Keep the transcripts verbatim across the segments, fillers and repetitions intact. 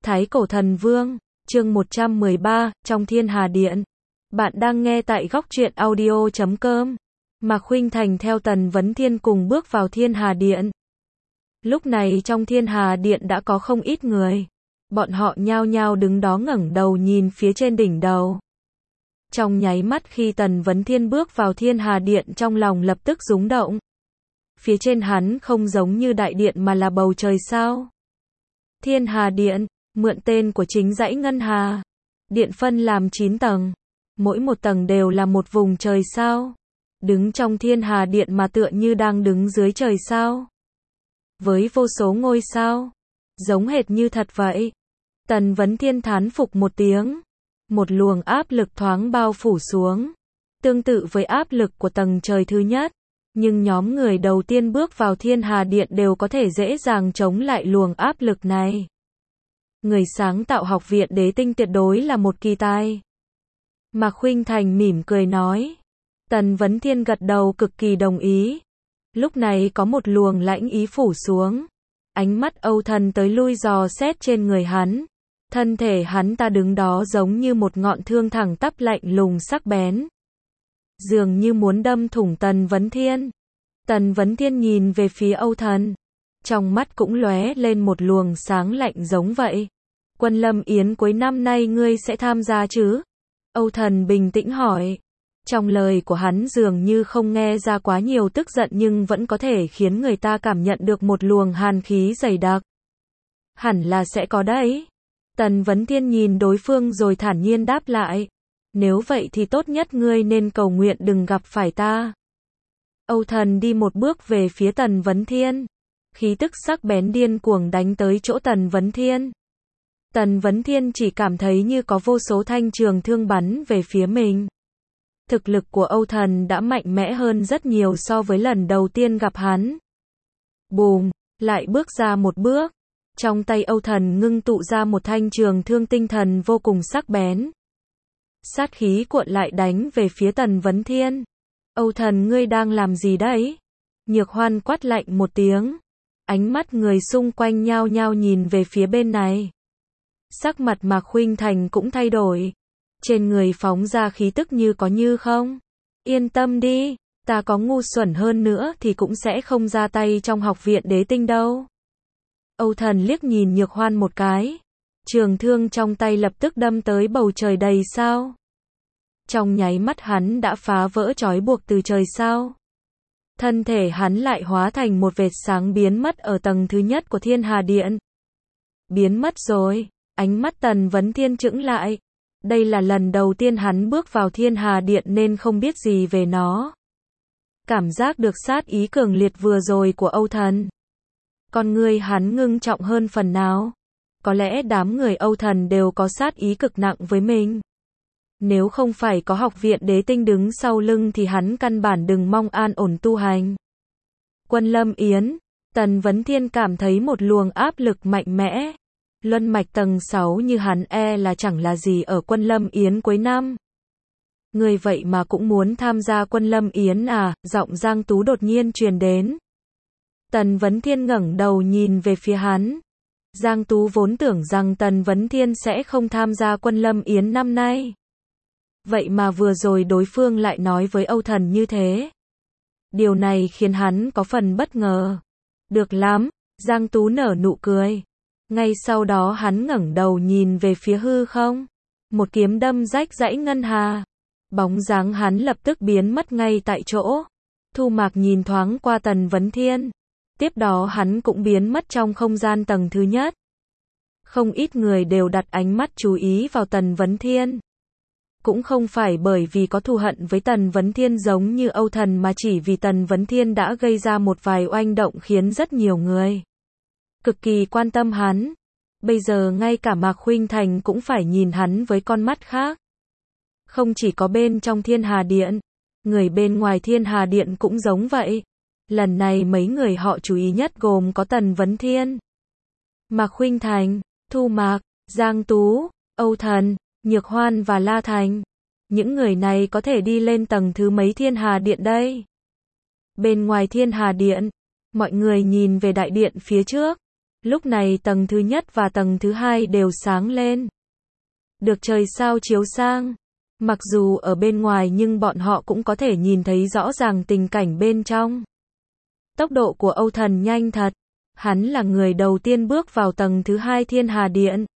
Thái Cổ Thần Vương, chương một trăm mười ba, trong Thiên Hà Điện. Bạn đang nghe tại góc truyện audio chấm com. Mạc Khuynh Thành theo Tần Vấn Thiên cùng bước vào Thiên Hà Điện. Lúc này trong Thiên Hà Điện đã có không ít người. Bọn họ nhao nhao đứng đó ngẩng đầu nhìn phía trên đỉnh đầu. Trong nháy mắt khi Tần Vấn Thiên bước vào Thiên Hà Điện, trong lòng lập tức rúng động. Phía trên hắn không giống như đại điện mà là bầu trời sao. Thiên Hà Điện, mượn tên của chính dãy Ngân Hà. Điện phân làm chín tầng. Mỗi một tầng đều là một vùng trời sao. Đứng trong Thiên Hà Điện mà tựa như đang đứng dưới trời sao. Với vô số ngôi sao. Giống hệt như thật vậy. Tần Vấn Thiên thán phục một tiếng. Một luồng áp lực thoáng bao phủ xuống. Tương tự với áp lực của tầng trời thứ nhất. Nhưng nhóm người đầu tiên bước vào Thiên Hà Điện đều có thể dễ dàng chống lại luồng áp lực này. Người sáng tạo Học viện Đế Tinh tuyệt đối là một kỳ tài. Mạc Khuynh Thành mỉm cười nói. Tần Vấn Thiên gật đầu cực kỳ đồng ý. Lúc này có một luồng lãnh ý phủ xuống. Ánh mắt Âu Thần tới lui dò xét trên người hắn. Thân thể hắn ta đứng đó giống như một ngọn thương thẳng tắp lạnh lùng sắc bén. Dường như muốn đâm thủng Tần Vấn Thiên. Tần Vấn Thiên nhìn về phía Âu Thần. Trong mắt cũng lóe lên một luồng sáng lạnh giống vậy. Quân Lâm Yến cuối năm nay ngươi sẽ tham gia chứ? Âu Thần bình tĩnh hỏi. Trong lời của hắn dường như không nghe ra quá nhiều tức giận nhưng vẫn có thể khiến người ta cảm nhận được một luồng hàn khí dày đặc. Hẳn là sẽ có đấy. Tần Vấn Thiên nhìn đối phương rồi thản nhiên đáp lại. Nếu vậy thì tốt nhất ngươi nên cầu nguyện đừng gặp phải ta. Âu Thần đi một bước về phía Tần Vấn Thiên. Khí tức sắc bén điên cuồng đánh tới chỗ Tần Vấn Thiên. Tần Vấn Thiên chỉ cảm thấy như có vô số thanh trường thương bắn về phía mình. Thực lực của Âu Thần đã mạnh mẽ hơn rất nhiều so với lần đầu tiên gặp hắn. Bùm, lại bước ra một bước. Trong tay Âu Thần ngưng tụ ra một thanh trường thương tinh thần vô cùng sắc bén. Sát khí cuộn lại đánh về phía Tần Vấn Thiên. Âu Thần ngươi đang làm gì đấy? Nhược Hoan quát lạnh một tiếng. Ánh mắt người xung quanh nhao nhao nhìn về phía bên này. Sắc mặt Mạc Khuynh Thành cũng thay đổi. Trên người phóng ra khí tức như có như không. Yên tâm đi, ta có ngu xuẩn hơn nữa thì cũng sẽ không ra tay trong Học viện Đế Tinh đâu. Âu Thần liếc nhìn Nhược Hoan một cái. Trường thương trong tay lập tức đâm tới bầu trời đầy sao. Trong nháy mắt hắn đã phá vỡ trói buộc từ trời sao. Thân thể hắn lại hóa thành một vệt sáng biến mất ở tầng thứ nhất của Thiên Hà Điện. Biến mất rồi, ánh mắt Tần Vấn Thiên chững lại. Đây là lần đầu tiên hắn bước vào Thiên Hà Điện nên không biết gì về nó. Cảm giác được sát ý cường liệt vừa rồi của Âu Thần. Con người hắn ngưng trọng hơn phần nào. Có lẽ đám người Âu Thần đều có sát ý cực nặng với mình. Nếu không phải có Học viện Đế Tinh đứng sau lưng thì hắn căn bản đừng mong an ổn tu hành. Quân Lâm Yến, Tần Vấn Thiên cảm thấy một luồng áp lực mạnh mẽ. Luân mạch tầng sáu như hắn e là chẳng là gì ở Quân Lâm Yến cuối năm. Người vậy mà cũng muốn tham gia Quân Lâm Yến à? Giọng Giang Tú đột nhiên truyền đến. Tần Vấn Thiên ngẩng đầu nhìn về phía hắn. Giang Tú vốn tưởng rằng Tần Vấn Thiên sẽ không tham gia Quân Lâm Yến năm nay. Vậy mà vừa rồi đối phương lại nói với Âu Thần như thế. Điều này khiến hắn có phần bất ngờ. Được lắm, Giang Tú nở nụ cười. Ngay sau đó hắn ngẩng đầu nhìn về phía hư không. Một kiếm đâm rách dãy Ngân Hà. Bóng dáng hắn lập tức biến mất ngay tại chỗ. Thu Mạc nhìn thoáng qua Tần Vấn Thiên. Tiếp đó hắn cũng biến mất trong không gian tầng thứ nhất. Không ít người đều đặt ánh mắt chú ý vào Tần Vấn Thiên. Cũng không phải bởi vì có thù hận với Tần Vấn Thiên giống như Âu Thần mà chỉ vì Tần Vấn Thiên đã gây ra một vài oanh động khiến rất nhiều người cực kỳ quan tâm hắn. Bây giờ ngay cả Mạc Khuynh Thành cũng phải nhìn hắn với con mắt khác. Không chỉ có bên trong Thiên Hà Điện, người bên ngoài Thiên Hà Điện cũng giống vậy. Lần này mấy người họ chú ý nhất gồm có Tần Vấn Thiên, Mạc Khuynh Thành, Thu Mạc, Giang Tú, Âu Thần, Nhược Hoan và La Thành. Những người này có thể đi lên tầng thứ mấy Thiên Hà Điện đây? Bên ngoài Thiên Hà Điện, mọi người nhìn về đại điện phía trước. Lúc này tầng thứ nhất và tầng thứ hai đều sáng lên. Được trời sao chiếu sang. Mặc dù ở bên ngoài nhưng bọn họ cũng có thể nhìn thấy rõ ràng tình cảnh bên trong. Tốc độ của Âu Thần nhanh thật. Hắn là người đầu tiên bước vào tầng thứ hai Thiên Hà Điện.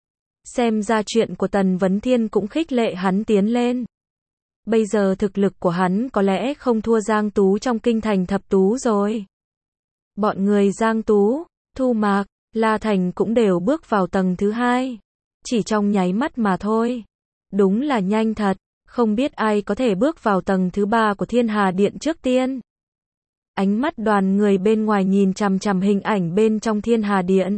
Xem ra chuyện của Tần Vấn Thiên cũng khích lệ hắn tiến lên. Bây giờ thực lực của hắn có lẽ không thua Giang Tú trong kinh thành thập tú rồi. Bọn người Giang Tú, Thu Mạc, La Thành cũng đều bước vào tầng thứ hai. Chỉ trong nháy mắt mà thôi. Đúng là nhanh thật, không biết ai có thể bước vào tầng thứ ba của Thiên Hà Điện trước tiên. Ánh mắt đoàn người bên ngoài nhìn chằm chằm hình ảnh bên trong Thiên Hà Điện.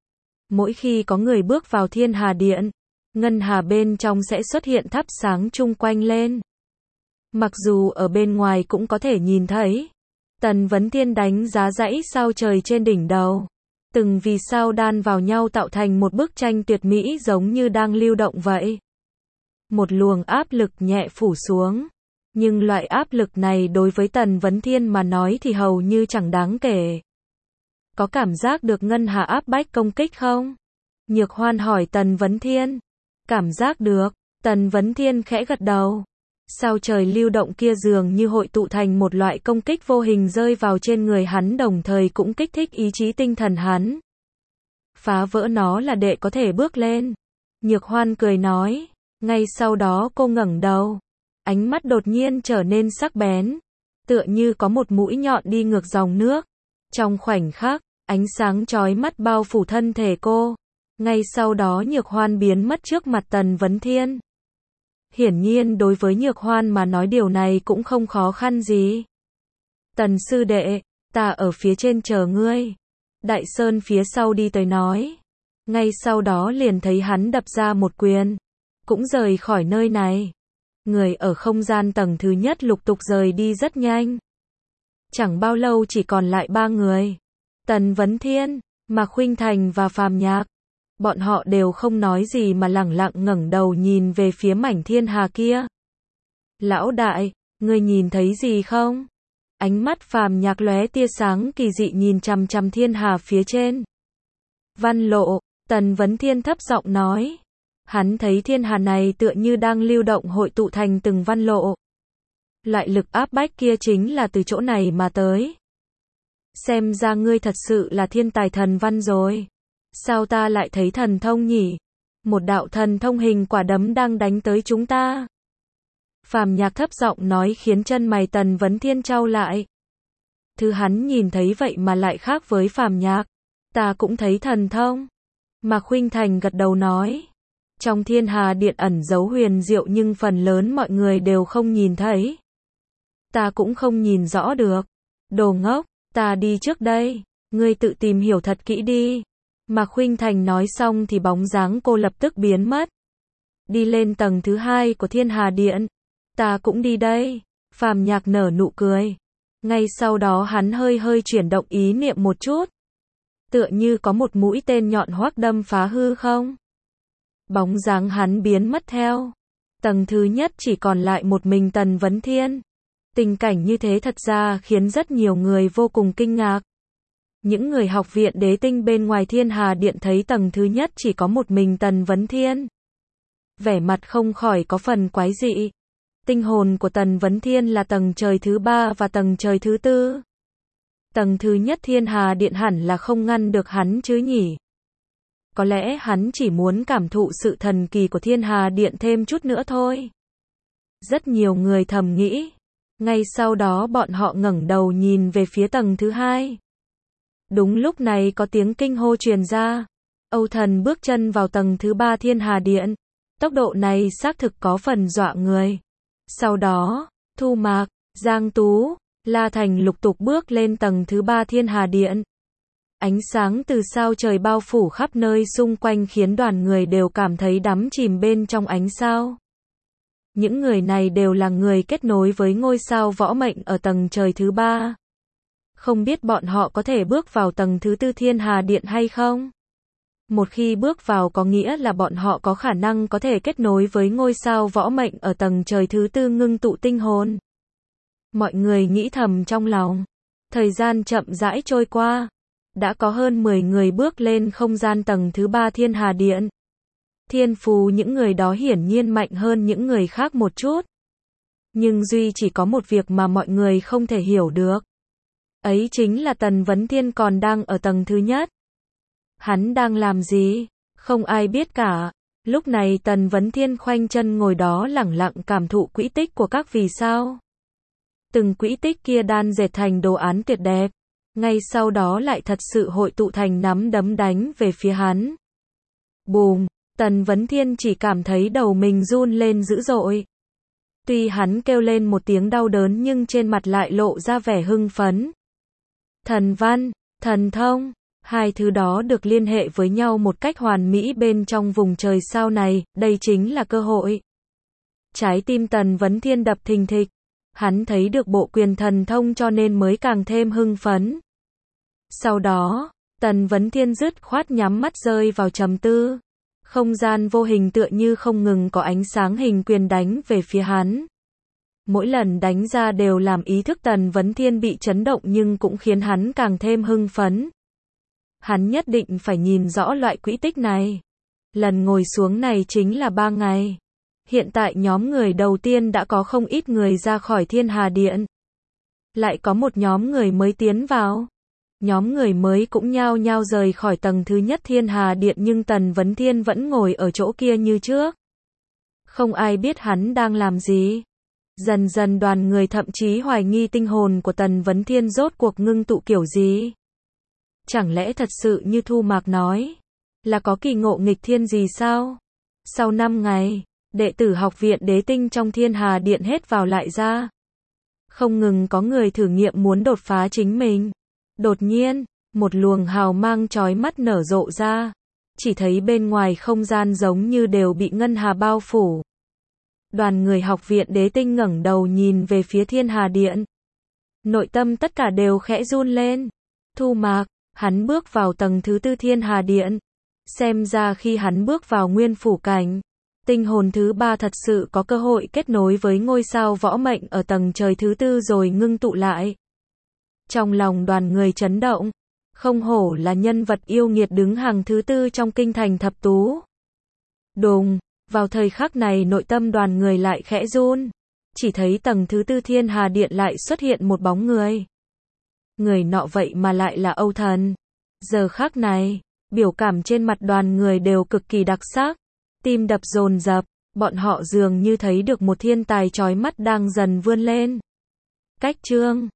Mỗi khi có người bước vào Thiên Hà Điện, ngân hà bên trong sẽ xuất hiện thắp sáng chung quanh lên. Mặc dù ở bên ngoài cũng có thể nhìn thấy. Tần Vấn Thiên đánh giá dãy sao trời trên đỉnh đầu. Từng vì sao đan vào nhau tạo thành một bức tranh tuyệt mỹ giống như đang lưu động vậy. Một luồng áp lực nhẹ phủ xuống. Nhưng loại áp lực này đối với Tần Vấn Thiên mà nói thì hầu như chẳng đáng kể. Có cảm giác được ngân hà áp bách công kích không? Nhược Hoan hỏi Tần Vấn Thiên. Cảm giác được. Tần Vấn Thiên khẽ gật đầu. Sao trời lưu động kia dường như hội tụ thành một loại công kích vô hình rơi vào trên người hắn, đồng thời cũng kích thích ý chí tinh thần hắn. Phá vỡ nó là để có thể bước lên. Nhược Hoan cười nói. Ngay sau đó cô ngẩng đầu. Ánh mắt đột nhiên trở nên sắc bén. Tựa như có một mũi nhọn đi ngược dòng nước. Trong khoảnh khắc, ánh sáng chói mắt bao phủ thân thể cô. Ngay sau đó Nhược Hoan biến mất trước mặt Tần Vấn Thiên. Hiển nhiên đối với Nhược Hoan mà nói điều này cũng không khó khăn gì. Tần sư đệ, ta ở phía trên chờ ngươi. Đại Sơn phía sau đi tới nói. Ngay sau đó liền thấy hắn đập ra một quyền. Cũng rời khỏi nơi này. Người ở không gian tầng thứ nhất lục tục rời đi rất nhanh. Chẳng bao lâu chỉ còn lại ba người. Tần Vấn Thiên, Mạc Khuynh Thành và Phàm Nhạc. Bọn họ đều không nói gì mà lẳng lặng ngẩng đầu nhìn về phía mảnh thiên hà kia. Lão đại, ngươi nhìn thấy gì không? Ánh mắt Phàm Nhạc lóe tia sáng kỳ dị nhìn chằm chằm thiên hà phía trên. Văn lộ, Tần Vấn Thiên thấp giọng nói. Hắn thấy thiên hà này tựa như đang lưu động hội tụ thành từng văn lộ. Loại lực áp bách kia chính là từ chỗ này mà tới. Xem ra ngươi thật sự là thiên tài thần văn rồi. Sao ta lại thấy thần thông nhỉ? Một đạo thần thông hình quả đấm đang đánh tới chúng ta. Phàm Nhạc thấp giọng nói khiến chân mày Tần Vấn Thiên chau lại. Thứ hắn nhìn thấy vậy mà lại khác với Phàm Nhạc. Ta cũng thấy thần thông. Mạc Khuynh Thành gật đầu nói. Trong Thiên Hà Điện ẩn giấu huyền diệu nhưng phần lớn mọi người đều không nhìn thấy. Ta cũng không nhìn rõ được. Đồ ngốc, ta đi trước đây. Ngươi tự tìm hiểu thật kỹ đi. Mạc Khuynh Thành nói xong thì bóng dáng cô lập tức biến mất. Đi lên tầng thứ hai của Thiên Hà Điện. Ta cũng đi đây. Phàm Nhạc nở nụ cười. Ngay sau đó hắn hơi hơi chuyển động ý niệm một chút. Tựa như có một mũi tên nhọn hoắc đâm phá hư không. Bóng dáng hắn biến mất theo. Tầng thứ nhất chỉ còn lại một mình Tần Vấn Thiên. Tình cảnh như thế thật ra khiến rất nhiều người vô cùng kinh ngạc. Những người học viện Đế Tinh bên ngoài Thiên Hà Điện thấy tầng thứ nhất chỉ có một mình Tần Vấn Thiên. Vẻ mặt không khỏi có phần quái dị. Tinh hồn của Tần Vấn Thiên là tầng trời thứ ba và tầng trời thứ tư. Tầng thứ nhất Thiên Hà Điện hẳn là không ngăn được hắn chứ nhỉ. Có lẽ hắn chỉ muốn cảm thụ sự thần kỳ của Thiên Hà Điện thêm chút nữa thôi. Rất nhiều người thầm nghĩ. Ngay sau đó bọn họ ngẩng đầu nhìn về phía tầng thứ hai. Đúng lúc này có tiếng kinh hô truyền ra. Âu Thần bước chân vào tầng thứ ba Thiên Hà Điện. Tốc độ này xác thực có phần dọa người. Sau đó, Thu Mạc, Giang Tú, La Thành lục tục bước lên tầng thứ ba Thiên Hà Điện. Ánh sáng từ sao trời bao phủ khắp nơi xung quanh khiến đoàn người đều cảm thấy đắm chìm bên trong ánh sao. Những người này đều là người kết nối với ngôi sao võ mệnh ở tầng trời thứ ba. Không biết bọn họ có thể bước vào tầng thứ tư Thiên Hà Điện hay không? Một khi bước vào có nghĩa là bọn họ có khả năng có thể kết nối với ngôi sao võ mệnh ở tầng trời thứ tư ngưng tụ tinh hồn. Mọi người nghĩ thầm trong lòng. Thời gian chậm rãi trôi qua. đã có hơn mười người bước lên không gian tầng thứ ba Thiên Hà Điện. Thiên phú những người đó hiển nhiên mạnh hơn những người khác một chút. Nhưng duy chỉ có một việc mà mọi người không thể hiểu được. Ấy chính là Tần Vấn Thiên còn đang ở tầng thứ nhất. Hắn đang làm gì? Không ai biết cả. Lúc này Tần Vấn Thiên khoanh chân ngồi đó lẳng lặng cảm thụ quỹ tích của các vì sao. Từng quỹ tích kia đan dệt thành đồ án tuyệt đẹp. Ngay sau đó lại thật sự hội tụ thành nắm đấm đánh về phía hắn. Bùm! Tần Vấn Thiên chỉ cảm thấy đầu mình run lên dữ dội. Tuy hắn kêu lên một tiếng đau đớn nhưng trên mặt lại lộ ra vẻ hưng phấn. Thần văn, thần thông, hai thứ đó được liên hệ với nhau một cách hoàn mỹ bên trong vùng trời sao này, đây chính là cơ hội. Trái tim Tần Vấn Thiên đập thình thịch. Hắn thấy được bộ quyền thần thông cho nên mới càng thêm hưng phấn. Sau đó, Tần Vấn Thiên dứt khoát nhắm mắt rơi vào trầm tư. Không gian vô hình tựa như không ngừng có ánh sáng hình quyền đánh về phía hắn. Mỗi lần đánh ra đều làm ý thức Tần Vấn Thiên bị chấn động nhưng cũng khiến hắn càng thêm hưng phấn. Hắn nhất định phải nhìn rõ loại quỹ tích này. Lần ngồi xuống này chính là ba ngày. Hiện tại nhóm người đầu tiên đã có không ít người ra khỏi Thiên Hà Điện. Lại có một nhóm người mới tiến vào. Nhóm người mới cũng nhao nhao rời khỏi tầng thứ nhất Thiên Hà Điện nhưng Tần Vấn Thiên vẫn ngồi ở chỗ kia như trước. Không ai biết hắn đang làm gì. Dần dần đoàn người thậm chí hoài nghi tinh hồn của Tần Vấn Thiên rốt cuộc ngưng tụ kiểu gì. Chẳng lẽ thật sự như Thu Mạc nói, là có kỳ ngộ nghịch thiên gì sao? Sau năm ngày, đệ tử học viện Đế Tinh trong Thiên Hà Điện hết vào lại ra. Không ngừng có người thử nghiệm muốn đột phá chính mình. Đột nhiên, một luồng hào mang chói mắt nở rộ ra. Chỉ thấy bên ngoài không gian giống như đều bị ngân hà bao phủ. Đoàn người học viện Đế Tinh ngẩng đầu nhìn về phía Thiên Hà Điện. Nội tâm tất cả đều khẽ run lên. Thu Mạc, hắn bước vào tầng thứ tư Thiên Hà Điện. Xem ra khi hắn bước vào nguyên phủ cảnh, tinh hồn thứ ba thật sự có cơ hội kết nối với ngôi sao võ mệnh ở tầng trời thứ tư rồi ngưng tụ lại. Trong lòng đoàn người chấn động, không hổ là nhân vật yêu nghiệt đứng hàng thứ tư trong kinh thành thập tú. Đùng, vào thời khắc này nội tâm đoàn người lại khẽ run, chỉ thấy tầng thứ tư Thiên Hà Điện lại xuất hiện một bóng người. Người nọ vậy mà lại là Âu Thần. Giờ khắc này, biểu cảm trên mặt đoàn người đều cực kỳ đặc sắc, tim đập dồn dập, bọn họ dường như thấy được một thiên tài chói mắt đang dần vươn lên. Cách chương